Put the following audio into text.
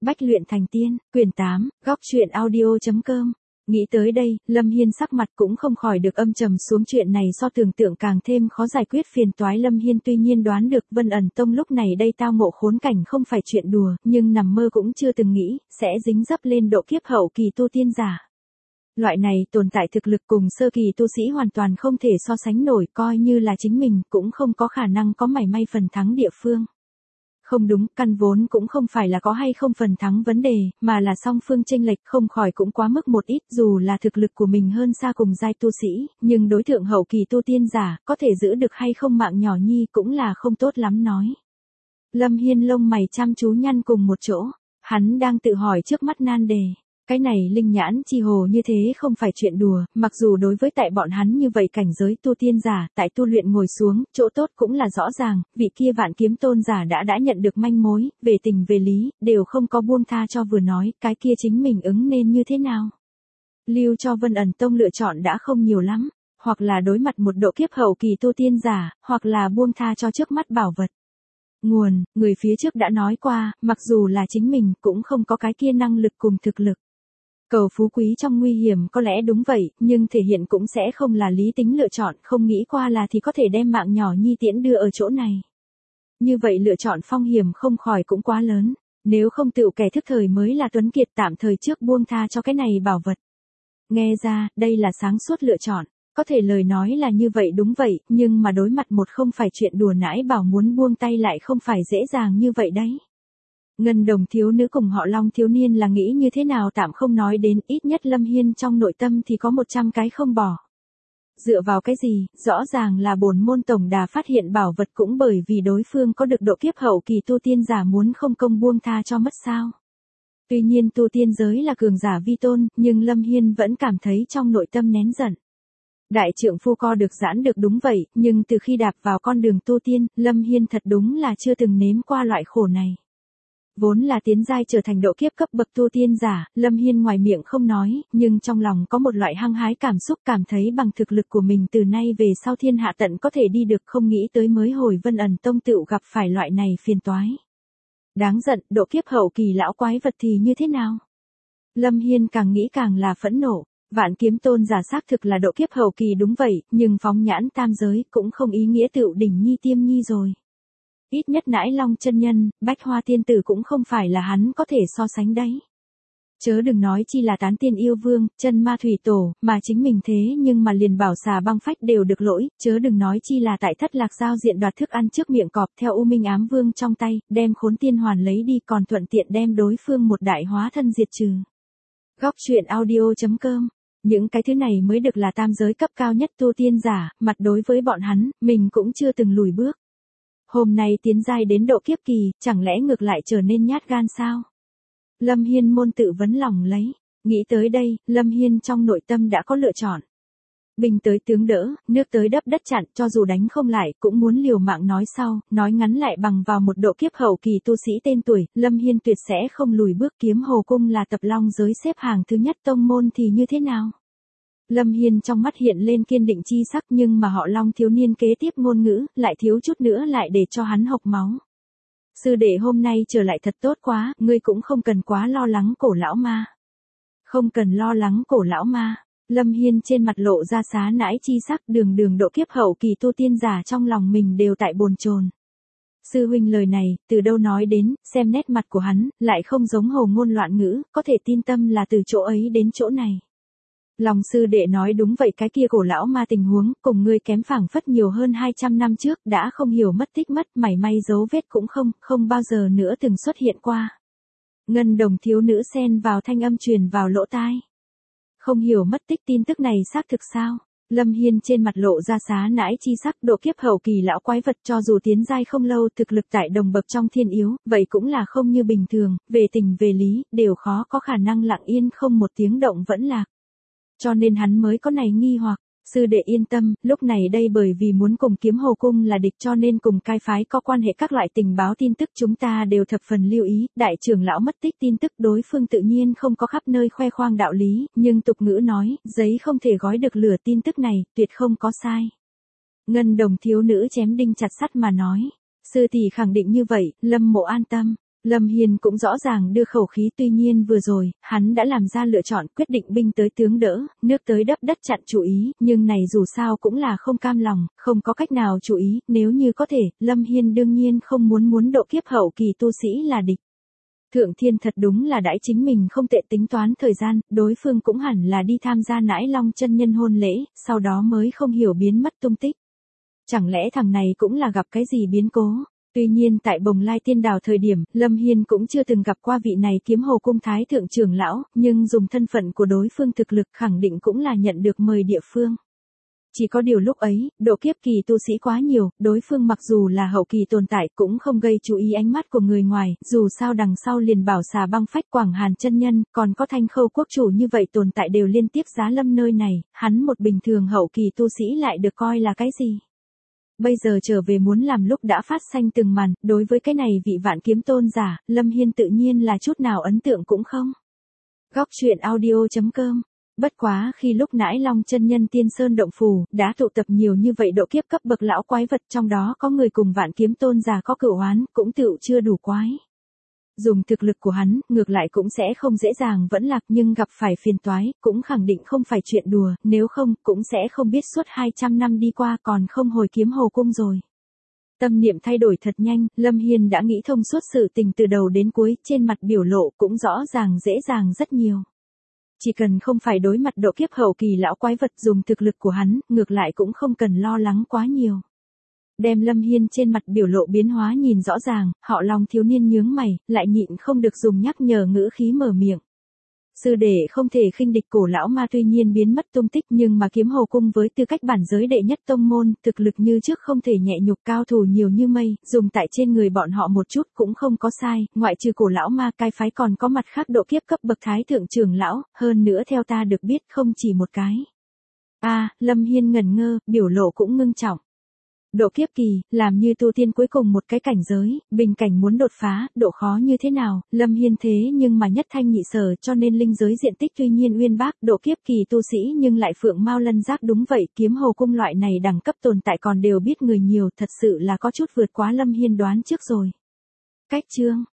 Bách luyện thành tiên, quyển 8, góc truyện audio.com. Nghĩ tới đây, Lâm Hiên sắc mặt cũng không khỏi được âm trầm xuống, chuyện này so tưởng tượng càng thêm khó giải quyết phiền toái. Lâm Hiên tuy nhiên đoán được Vân Ẩn Tông lúc này đây tao ngộ khốn cảnh không phải chuyện đùa, nhưng nằm mơ cũng chưa từng nghĩ, sẽ dính dấp lên độ kiếp hậu kỳ tu tiên giả. Loại này tồn tại thực lực cùng sơ kỳ tu sĩ hoàn toàn không thể so sánh nổi, coi như là chính mình cũng không có khả năng có mảy may phần thắng địa phương. Không đúng, căn vốn cũng không phải là có hay không phần thắng vấn đề, mà là song phương chênh lệch không khỏi cũng quá mức một ít. Dù là thực lực của mình hơn xa cùng giai tu sĩ, nhưng đối tượng hậu kỳ tu tiên giả, có thể giữ được hay không mạng nhỏ nhi cũng là không tốt lắm nói. Lâm Hiên lông mày chăm chú nhăn cùng một chỗ, hắn đang tự hỏi trước mắt nan đề. Cái này linh nhãn chi hồ như thế không phải chuyện đùa, mặc dù đối với tại bọn hắn như vậy cảnh giới tu tiên giả, tại tu luyện ngồi xuống, chỗ tốt cũng là rõ ràng, vị kia Vạn Kiếm Tôn giả đã nhận được manh mối, về tình về lý, đều không có buông tha cho, vừa nói, cái kia chính mình ứng nên như thế nào. Lưu cho Vân Ẩn Tông lựa chọn đã không nhiều lắm, hoặc là đối mặt một độ kiếp hậu kỳ tu tiên giả, hoặc là buông tha cho trước mắt bảo vật. Nguồn, người phía trước đã nói qua, mặc dù là chính mình cũng không có cái kia năng lực cùng thực lực. Cầu phú quý trong nguy hiểm có lẽ đúng vậy, nhưng thể hiện cũng sẽ không là lý tính lựa chọn, không nghĩ qua là thì có thể đem mạng nhỏ nhi tiễn đưa ở chỗ này. Như vậy lựa chọn phong hiểm không khỏi cũng quá lớn, nếu không tự kẻ thức thời mới là tuấn kiệt, tạm thời trước buông tha cho cái này bảo vật. Nghe ra, đây là sáng suốt lựa chọn, có thể lời nói là như vậy đúng vậy, nhưng mà đối mặt một không phải chuyện đùa nãi bảo muốn buông tay lại không phải dễ dàng như vậy đấy. Ngân Đồng thiếu nữ cùng họ Long thiếu niên là nghĩ như thế nào tạm không nói đến, ít nhất Lâm Hiên trong nội tâm thì có 100 cái không bỏ. Dựa vào cái gì, rõ ràng là bổn môn tổng đà phát hiện bảo vật cũng bởi vì đối phương có được độ kiếp hậu kỳ tu tiên giả muốn không công buông tha cho mất sao. Tuy nhiên tu tiên giới là cường giả vi tôn, nhưng Lâm Hiên vẫn cảm thấy trong nội tâm nén giận. Đại trượng phu co được giãn được đúng vậy, nhưng từ khi đạp vào con đường tu tiên, Lâm Hiên thật đúng là chưa từng nếm qua loại khổ này. Vốn là tiến giai trở thành độ kiếp cấp bậc tu tiên giả, Lâm Hiên ngoài miệng không nói, nhưng trong lòng có một loại hăng hái cảm xúc, cảm thấy bằng thực lực của mình từ nay về sau thiên hạ tận có thể đi được, không nghĩ tới mới hồi Vân Ẩn Tông tựu gặp phải loại này phiền toái. Đáng giận, độ kiếp hậu kỳ lão quái vật thì như thế nào? Lâm Hiên càng nghĩ càng là phẫn nộ. Vạn Kiếm Tôn giả xác thực là độ kiếp hậu kỳ đúng vậy, nhưng phóng nhãn tam giới cũng không ý nghĩa tựu đỉnh nhi tiêm nhi rồi. Ít nhất Nãi Long chân nhân, Bách Hoa tiên tử cũng không phải là hắn có thể so sánh đấy. Chớ đừng nói chi là Tán Tiên Yêu Vương, Chân Ma Thủy Tổ, mà chính mình thế nhưng mà liền Bảo Xà Băng Phách đều được lỗi, chớ đừng nói chi là tại Thất Lạc giao diện đoạt thức ăn trước miệng cọp, theo U Minh Ám Vương trong tay, đem Khốn Tiên Hoàn lấy đi, còn thuận tiện đem đối phương một đại hóa thân diệt trừ. Góc truyện audio.com. Những cái thứ này mới được là tam giới cấp cao nhất tu tiên giả, mặt đối với bọn hắn, mình cũng chưa từng lùi bước. Hôm nay tiến giai đến độ kiếp kỳ, chẳng lẽ ngược lại trở nên nhát gan sao? Lâm Hiên môn tự vấn lòng lấy, nghĩ tới đây, Lâm Hiên trong nội tâm đã có lựa chọn. Bình tới tướng đỡ, nước tới đắp đất chặn, cho dù đánh không lại, cũng muốn liều mạng nói sau, nói ngắn lại bằng vào một độ kiếp hậu kỳ tu sĩ tên tuổi, Lâm Hiên tuyệt sẽ không lùi bước. Kiếm Hồ Cung là tập long giới xếp hàng thứ nhất tông môn thì như thế nào? Lâm Hiên trong mắt hiện lên kiên định chi sắc, nhưng mà họ Long thiếu niên kế tiếp ngôn ngữ, lại thiếu chút nữa lại để cho hắn hộc máu. Sư đệ hôm nay trở lại thật tốt quá, ngươi cũng không cần quá lo lắng cổ lão ma. Không cần lo lắng cổ lão ma. Lâm Hiên trên mặt lộ ra xá nãi chi sắc, đường độ kiếp hậu kỳ tu tiên giả trong lòng mình đều tại bồn chồn. Sư huynh lời này, từ đâu nói đến, xem nét mặt của hắn, lại không giống hồ ngôn loạn ngữ, có thể tin tâm là từ chỗ ấy đến chỗ này. Lòng sư đệ nói đúng vậy, cái kia cổ lão ma tình huống, cùng ngươi kém phảng phất nhiều hơn 200 năm trước, đã không hiểu mất tích mất, mảy may dấu vết cũng không bao giờ nữa từng xuất hiện qua. Ngân Đồng thiếu nữ xen vào thanh âm truyền vào lỗ tai. Không hiểu mất tích tin tức này xác thực sao? Lâm Hiên trên mặt lộ ra xá nãi chi sắc, độ kiếp hậu kỳ lão quái vật cho dù tiến giai không lâu, thực lực tại đồng bậc trong thiên yếu, vậy cũng là không như bình thường, về tình về lý, đều khó có khả năng lặng yên không một tiếng động vẫn lạc. Cho nên hắn mới có này nghi hoặc. Sư đệ yên tâm, lúc này đây bởi vì muốn cùng Kiếm Hồ Cung là địch cho nên cùng cai phái có quan hệ các loại tình báo tin tức chúng ta đều thập phần lưu ý, đại trưởng lão mất tích tin tức đối phương tự nhiên không có khắp nơi khoe khoang đạo lý, nhưng tục ngữ nói, giấy không thể gói được lửa, tin tức này, tuyệt không có sai. Ngân Đồng thiếu nữ chém đinh chặt sắt mà nói, sư tỷ khẳng định như vậy, Lâm Mộ an tâm. Lâm Hiên cũng rõ ràng đưa khẩu khí, tuy nhiên vừa rồi, hắn đã làm ra lựa chọn, quyết định binh tới tướng đỡ, nước tới đắp đất chặn chủ ý, nhưng này dù sao cũng là không cam lòng, không có cách nào chủ ý, nếu như có thể, Lâm Hiên đương nhiên không muốn độ kiếp hậu kỳ tu sĩ là địch. Thượng Thiên thật đúng là đãi chính mình không tệ, tính toán thời gian, đối phương cũng hẳn là đi tham gia Nãi Long chân nhân hôn lễ, sau đó mới không hiểu biến mất tung tích. Chẳng lẽ thằng này cũng là gặp cái gì biến cố? Tuy nhiên tại Bồng Lai Tiên Đảo thời điểm, Lâm Hiên cũng chưa từng gặp qua vị này Kiếm Hồ Cung Thái Thượng trưởng lão, nhưng dùng thân phận của đối phương thực lực khẳng định cũng là nhận được mời địa phương. Chỉ có điều lúc ấy, độ kiếp kỳ tu sĩ quá nhiều, đối phương mặc dù là hậu kỳ tồn tại cũng không gây chú ý ánh mắt của người ngoài, dù sao đằng sau liền bảo xà băng phách Quảng Hàn chân nhân, còn có Thanh Khâu quốc chủ như vậy tồn tại đều liên tiếp giá lâm nơi này, hắn một bình thường hậu kỳ tu sĩ lại được coi là cái gì? Bây giờ trở về muốn làm lúc đã phát xanh từng màn, đối với cái này vị Vạn Kiếm tôn giả, Lâm Hiên tự nhiên là chút nào ấn tượng cũng không. Góc truyện audio.com. Bất quá khi lúc Nãi Long chân nhân Tiên Sơn động phủ, đã tụ tập nhiều như vậy độ kiếp cấp bậc lão quái vật, trong đó có người cùng Vạn Kiếm tôn giả có cửu oán, cũng tựu chưa đủ quái. Dùng thực lực của hắn, ngược lại cũng sẽ không dễ dàng vẫn lạc, nhưng gặp phải phiền toái, cũng khẳng định không phải chuyện đùa, nếu không, cũng sẽ không biết suốt 200 năm đi qua còn không hồi Kiếm Hồ Cung rồi. Tâm niệm thay đổi thật nhanh, Lâm Hiên đã nghĩ thông suốt sự tình từ đầu đến cuối, trên mặt biểu lộ cũng rõ ràng dễ dàng rất nhiều. Chỉ cần không phải đối mặt độ kiếp hậu kỳ lão quái vật, dùng thực lực của hắn, ngược lại cũng không cần lo lắng quá nhiều. Đem Lâm Hiên trên mặt biểu lộ biến hóa nhìn rõ ràng, Họ Long thiếu niên nhướng mày, lại nhịn không được dùng nhắc nhở ngữ khí mở miệng. Sư đệ không thể khinh địch, cổ lão ma tuy nhiên biến mất tung tích, nhưng mà Kiếm Hồ Cung với tư cách bản giới đệ nhất tông môn, thực lực như trước không thể nhẹ nhục, cao thủ nhiều như mây, dùng tại trên người bọn họ một chút cũng không có sai, ngoại trừ cổ lão ma cái phái còn có mặt khác độ kiếp cấp bậc Thái Thượng trưởng lão, hơn nữa theo ta được biết không chỉ một cái. Lâm Hiên ngẩn ngơ, biểu lộ cũng ngưng trọng. Độ kiếp kỳ, làm như tu tiên cuối cùng một cái cảnh giới, bình cảnh muốn đột phá, độ khó như thế nào, Lâm Hiên thế nhưng mà nhất thanh nhị sở, cho nên linh giới diện tích tuy nhiên uyên bác, độ kiếp kỳ tu sĩ nhưng lại phượng mao lân giác, đúng vậy, Kiếm Hồ Cung loại này đẳng cấp tồn tại còn đều biết người nhiều, thật sự là có chút vượt quá Lâm Hiên đoán trước rồi. Cách chương